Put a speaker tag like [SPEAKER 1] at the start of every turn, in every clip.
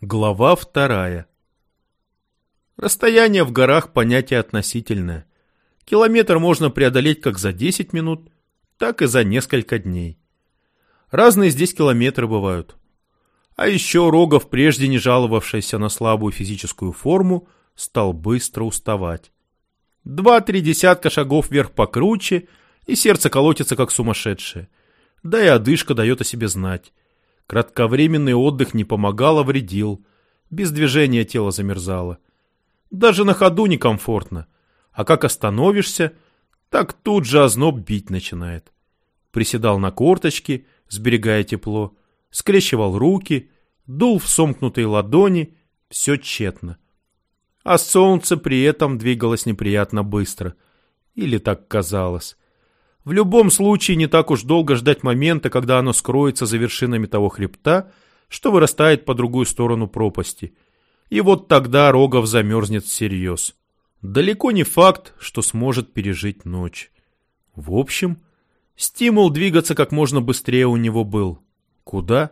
[SPEAKER 1] Глава 2. Расстояние в горах – понятие относительное. Километр можно преодолеть как за 10 минут, так и за несколько дней. Разные здесь километры бывают. А еще Рогов, прежде не жаловавшийся на слабую физическую форму, стал быстро уставать. 2-3 десятка шагов вверх покруче, и сердце колотится как сумасшедшее. Да и одышка дает о себе знать. Кратковременный отдых не помогал, а вредил. Без движения тело замерзало. Даже на ходу некомфортно. А как остановишься, так тут же озноб бить начинает. Приседал на корточки, сберегая тепло, скрещивал руки, дул в сомкнутые ладони, все тщетно. А солнце при этом двигалось неприятно быстро. Или так казалось. В любом случае не так уж долго ждать момента, когда оно скроется за вершинами того хребта, что вырастает по другую сторону пропасти. И вот тогда Рогов замерзнет всерьез. Далеко не факт, что сможет пережить ночь. В общем, стимул двигаться как можно быстрее у него был. Куда?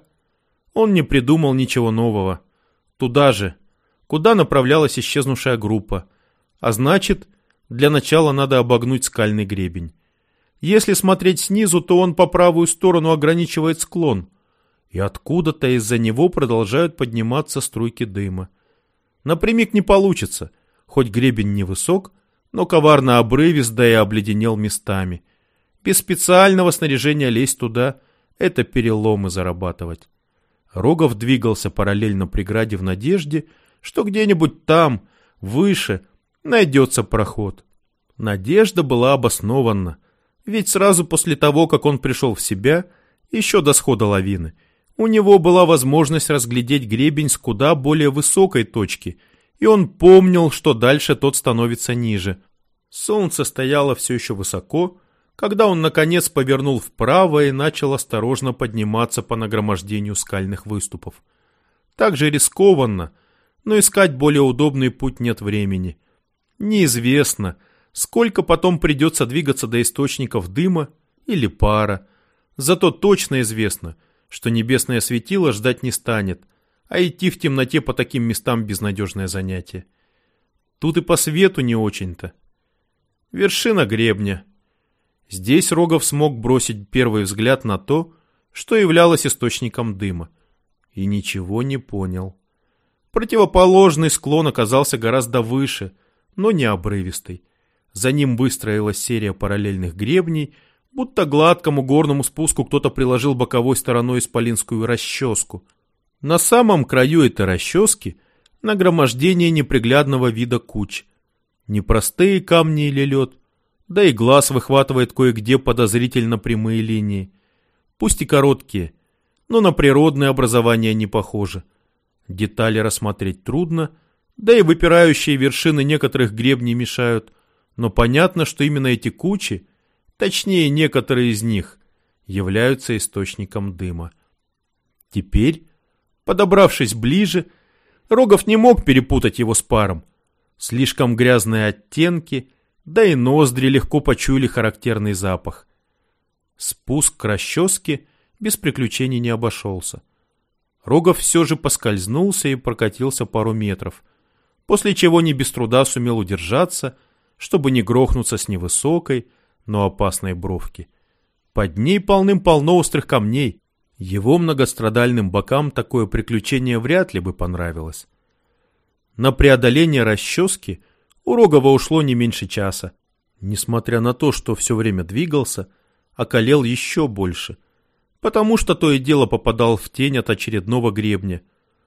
[SPEAKER 1] Он не придумал ничего нового. Туда же, куда направлялась исчезнувшая группа. А значит, для начала надо обогнуть скальный гребень. Если смотреть снизу, то он по правую сторону ограничивает склон, и откуда-то из-за него продолжают подниматься струйки дыма. Напрямик не получится, хоть гребень невысок, но коварно обрывист, да и обледенел местами. Без специального снаряжения лезть туда — это переломы зарабатывать. Рогов двигался параллельно преграде в надежде, что где-нибудь там, выше, найдется проход. Надежда была обоснована. Ведь сразу после того, как он пришел в себя, еще до схода лавины, у него была возможность разглядеть гребень с куда более высокой точки, и он помнил, что дальше тот становится ниже. Солнце стояло все еще высоко, когда он наконец повернул вправо и начал осторожно подниматься по нагромождению скальных выступов. Так же рискованно, но искать более удобный путь нет времени. Неизвестно, сколько потом придется двигаться до источников дыма или пара. Зато точно известно, что небесное светило ждать не станет, а идти в темноте по таким местам безнадежное занятие. Тут и по свету не очень-то. Вершина гребня. Здесь Рогов смог бросить первый взгляд на то, что являлось источником дыма, и ничего не понял. Противоположный склон оказался гораздо выше, но не обрывистый. За ним выстроилась серия параллельных гребней, будто гладкому горному спуску кто-то приложил боковой стороной исполинскую расческу. На самом краю этой расчески нагромождение неприглядного вида куч. Непростые камни или лед, да и глаз выхватывает кое-где подозрительно прямые линии. Пусть и короткие, но на природные образования не похожи. Детали рассмотреть трудно, да и выпирающие вершины некоторых гребней мешают. Но понятно, что именно эти кучи, точнее некоторые из них, являются источником дыма. Теперь, подобравшись ближе, Рогов не мог перепутать его с паром. Слишком грязные оттенки, да и ноздри легко почуяли характерный запах. Спуск к расческе без приключений не обошелся. Рогов все же поскользнулся и прокатился пару метров, после чего не без труда сумел удержаться, чтобы не грохнуться с невысокой, но опасной бровки. Под ней полным-полно острых камней. Его многострадальным бокам такое приключение вряд ли бы понравилось. На преодоление расчески у Рогова ушло не меньше часа. Несмотря на то, что все время двигался, околел еще больше, потому что то и дело попадал в тень от очередного гребня.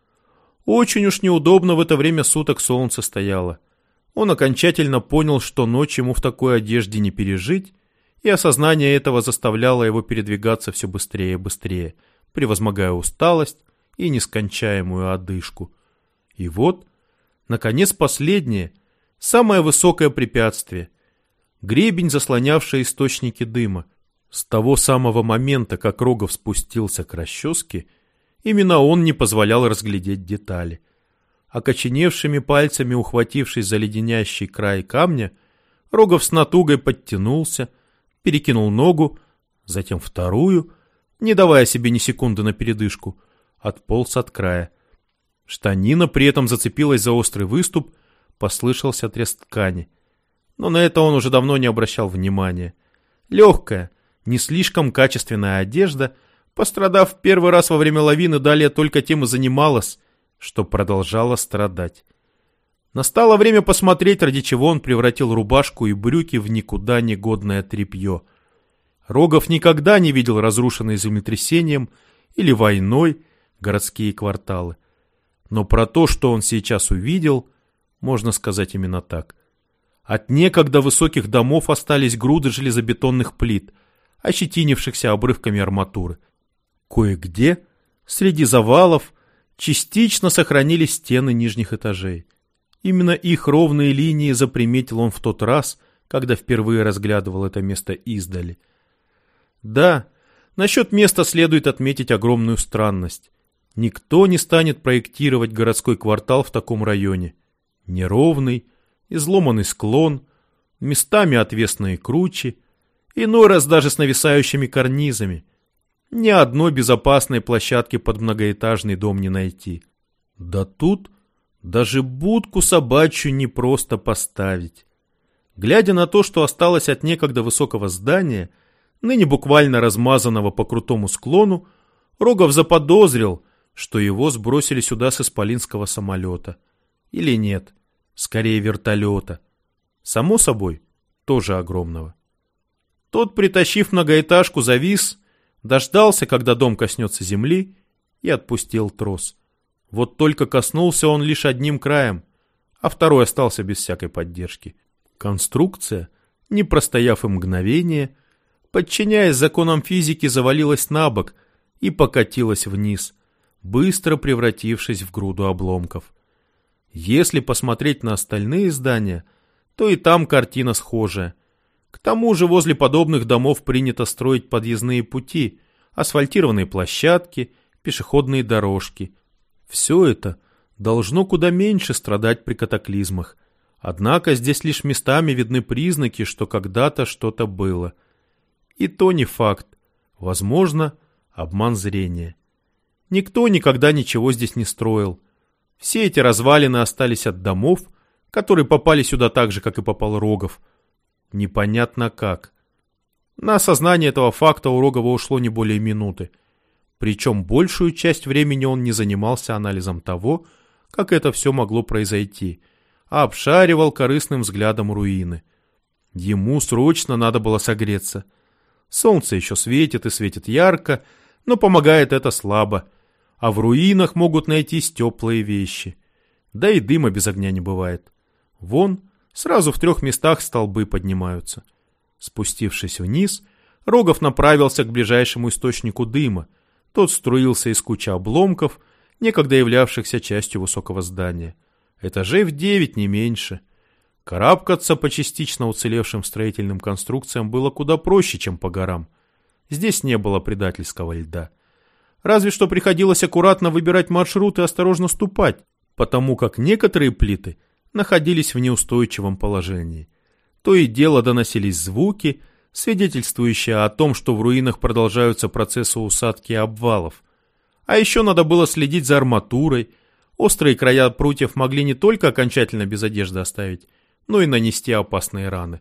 [SPEAKER 1] Очень уж неудобно в это время суток солнце стояло. Он окончательно понял, что ночь ему в такой одежде не пережить, и осознание этого заставляло его передвигаться все быстрее и быстрее, превозмогая усталость и нескончаемую одышку. И вот, наконец, последнее, самое высокое препятствие — гребень, заслонявший источники дыма. С того самого момента, как Рогов спустился к расческе, именно он не позволял разглядеть детали. Окоченевшими пальцами ухватившись за леденящий край камня, Рогов с натугой подтянулся, перекинул ногу, затем вторую, не давая себе ни секунды на передышку, отполз от края. Штанина при этом зацепилась за острый выступ, послышался треск ткани. Но на это он уже давно не обращал внимания. Легкая, не слишком качественная одежда, пострадав в первый раз во время лавины, далее только тем и занималась, что продолжала страдать. Настало время посмотреть, ради чего он превратил рубашку и брюки в никуда не годное тряпье. Рогов никогда не видел разрушенные землетрясением или войной городские кварталы. Но про то, что он сейчас увидел, можно сказать именно так. От некогда высоких домов остались груды железобетонных плит, ощетинившихся обрывками арматуры. Кое-где, среди завалов, частично сохранились стены нижних этажей. Именно их ровные линии заприметил он в тот раз, когда впервые разглядывал это место издали. Да, насчет места следует отметить огромную странность. Никто не станет проектировать городской квартал в таком районе. Неровный, изломанный склон, местами отвесные кручи, иной раз даже с нависающими карнизами. Ни одной безопасной площадки под многоэтажный дом не найти. Да тут даже будку собачью не просто поставить. Глядя на то, что осталось от некогда высокого здания, ныне буквально размазанного по крутому склону, Рогов заподозрил, что его сбросили сюда с исполинского самолета. Или нет, скорее вертолета. Само собой, тоже огромного. Тот, притащив многоэтажку, завис, дождался, когда дом коснется земли, и отпустил трос. Вот только коснулся он лишь одним краем, а второй остался без всякой поддержки. Конструкция, не простояв и мгновение, подчиняясь законам физики, завалилась на бок и покатилась вниз, быстро превратившись в груду обломков. Если посмотреть на остальные здания, то и там картина схожая. К тому же возле подобных домов принято строить подъездные пути, асфальтированные площадки, пешеходные дорожки. Все это должно куда меньше страдать при катаклизмах. Однако здесь лишь местами видны признаки, что когда-то что-то было. И то не факт. Возможно, обман зрения. Никто никогда ничего здесь не строил. Все эти развалины остались от домов, которые попали сюда так же, как и попал Рогов. Непонятно как. На осознание этого факта у Рогова ушло не более минуты. Причем большую часть времени он не занимался анализом того, как это все могло произойти, а обшаривал корыстным взглядом руины. Ему срочно надо было согреться. Солнце еще светит и светит ярко, но помогает это слабо, а в руинах могут найтись теплые вещи. Да и дыма без огня не бывает. Вон, сразу в 3 местах столбы поднимаются. Спустившись вниз, Рогов направился к ближайшему источнику дыма. Тот струился из кучи обломков, некогда являвшихся частью высокого здания. Этажей в 9, не меньше. Карабкаться по частично уцелевшим строительным конструкциям было куда проще, чем по горам. Здесь не было предательского льда. Разве что приходилось аккуратно выбирать маршрут и осторожно ступать, потому как некоторые плиты находились в неустойчивом положении. То и дело доносились звуки, свидетельствующие о том, что в руинах продолжаются процессы усадки и обвалов. А еще надо было следить за арматурой. Острые края прутьев могли не только окончательно без одежды оставить, но и нанести опасные раны.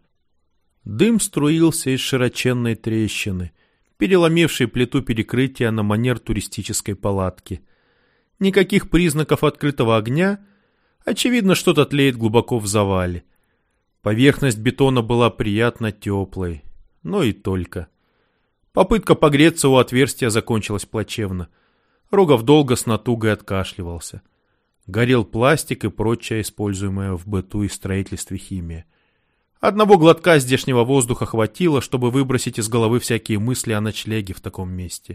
[SPEAKER 1] Дым струился из широченной трещины, переломившей плиту перекрытия на манер туристической палатки. Никаких признаков открытого огня. Очевидно, что-то тлеет глубоко в завале. Поверхность бетона была приятно теплой, но и только. Попытка погреться у отверстия закончилась плачевно. Рогов долго с натугой откашливался. Горел пластик и прочая используемая в быту и строительстве химия. Одного глотка здешнего воздуха хватило, чтобы выбросить из головы всякие мысли о ночлеге в таком месте.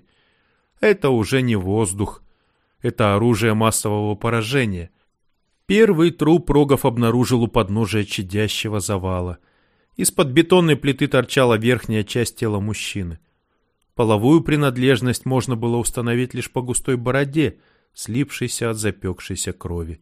[SPEAKER 1] Это уже не воздух. Это оружие массового поражения. Первый труп Рогов обнаружил у подножия чадящего завала. Из-под бетонной плиты торчала верхняя часть тела мужчины. Половую принадлежность можно было установить лишь по густой бороде, слипшейся от запекшейся крови.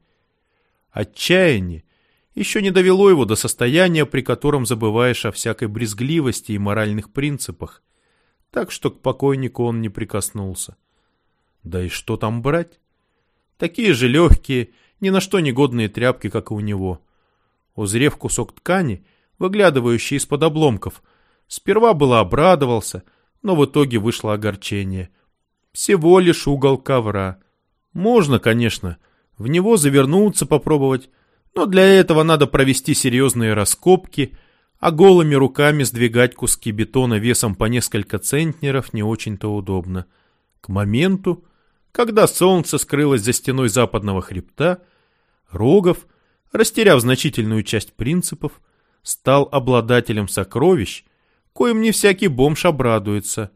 [SPEAKER 1] Отчаяние еще не довело его до состояния, при котором забываешь о всякой брезгливости и моральных принципах, так что к покойнику он не прикоснулся. Да и что там брать? Такие же легкие, ни на что негодные тряпки, как и у него. Узрев кусок ткани, выглядывающий из-под обломков, сперва было обрадовался, но в итоге вышло огорчение. Всего лишь угол ковра. Можно, конечно, в него завернуться попробовать, но для этого надо провести серьезные раскопки, а голыми руками сдвигать куски бетона весом по несколько центнеров не очень-то удобно. К моменту, когда солнце скрылось за стеной западного хребта, Рогов, растеряв значительную часть принципов, стал обладателем сокровищ, коим не всякий бомж обрадуется.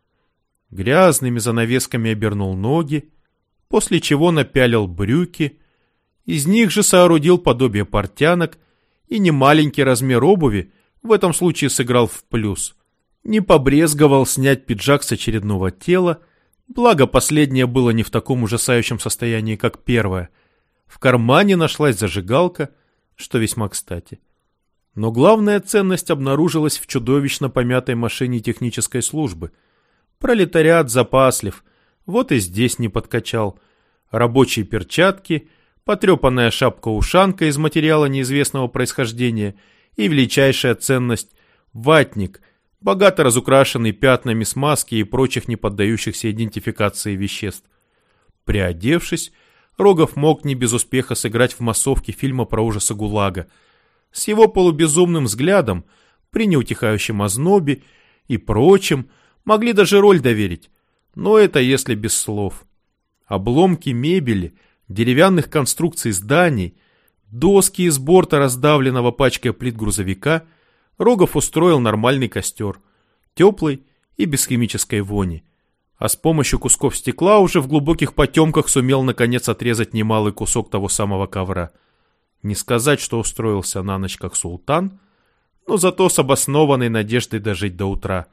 [SPEAKER 1] Грязными занавесками обернул ноги, после чего напялил брюки, из них же соорудил подобие портянок, и немаленький размер обуви в этом случае сыграл в плюс. Не побрезговал снять пиджак с очередного тела, благо последнее было не в таком ужасающем состоянии, как первое. В кармане нашлась зажигалка, что весьма кстати. Но главная ценность обнаружилась в чудовищно помятой машине технической службы. Пролетариат запаслив, вот и здесь не подкачал. Рабочие перчатки, потрепанная шапка-ушанка из материала неизвестного происхождения и величайшая ценность – ватник, богато разукрашенный пятнами смазки и прочих не поддающихся идентификации веществ. Приодевшись, Рогов мог не без успеха сыграть в массовке фильма про ужасы ГУЛАГа. С его полубезумным взглядом, при неутихающем ознобе и прочем, могли даже роль доверить, но это если без слов. Обломки мебели, деревянных конструкций зданий, доски из борта раздавленного пачкой плит грузовика Рогов устроил нормальный костер, теплый и без химической вони, а с помощью кусков стекла уже в глубоких потемках сумел наконец отрезать немалый кусок того самого ковра. Не сказать, что устроился на ночь как султан, но зато с обоснованной надеждой дожить до утра.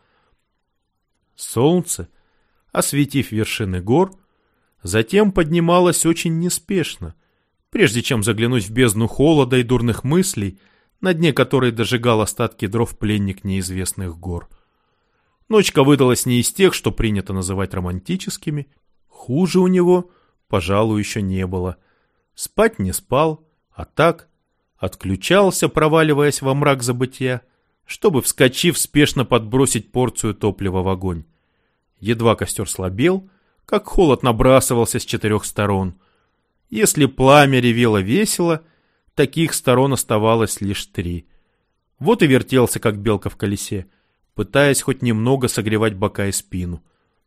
[SPEAKER 1] Солнце, осветив вершины гор, затем поднималось очень неспешно, прежде чем заглянуть в бездну холода и дурных мыслей, на дне которой дожигал остатки дров пленник неизвестных гор. Ночка выдалась не из тех, что принято называть романтическими. Хуже у него, пожалуй, еще не было. Спать не спал, а так отключался, проваливаясь во мрак забытья, чтобы, вскочив, спешно подбросить порцию топлива в огонь. Едва костер слабел, как холод набрасывался с 4 сторон. Если пламя ревело весело, таких сторон оставалось лишь 3. Вот и вертелся, как белка в колесе, пытаясь хоть немного согревать бока и спину.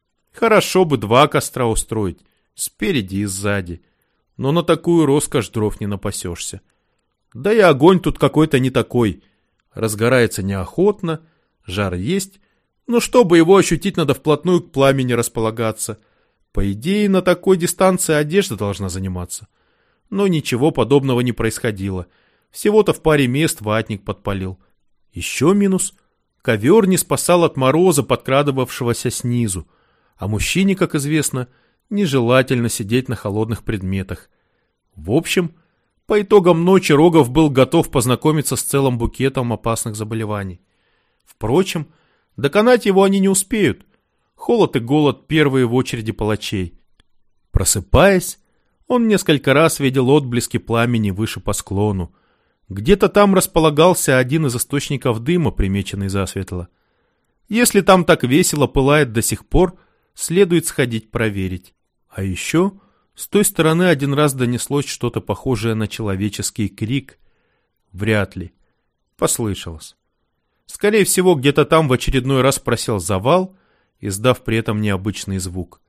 [SPEAKER 1] Хорошо бы 2 костра устроить, спереди и сзади, но на такую роскошь дров не напасешься. Да и огонь тут какой-то не такой, разгорается неохотно, жар есть, но чтобы его ощутить, надо вплотную к пламени располагаться. По идее, на такой дистанции одежда должна заниматься. Но ничего подобного не происходило. Всего-то в паре мест ватник подпалил. Еще минус. Ковер не спасал от мороза, подкрадывавшегося снизу. А мужчине, как известно, нежелательно сидеть на холодных предметах. В общем, по итогам ночи Рогов был готов познакомиться с целым букетом опасных заболеваний. Впрочем, доконать его они не успеют. Холод и голод первые в очереди палачей. Просыпаясь, он несколько раз видел отблески пламени выше по склону. Где-то там располагался один из источников дыма, примеченный засветло. Если там так весело пылает до сих пор, следует сходить проверить. А еще с той стороны один раз донеслось что-то похожее на человеческий крик. Вряд ли. Послышалось. Скорее всего, где-то там в очередной раз просел завал, издав при этом необычный звук.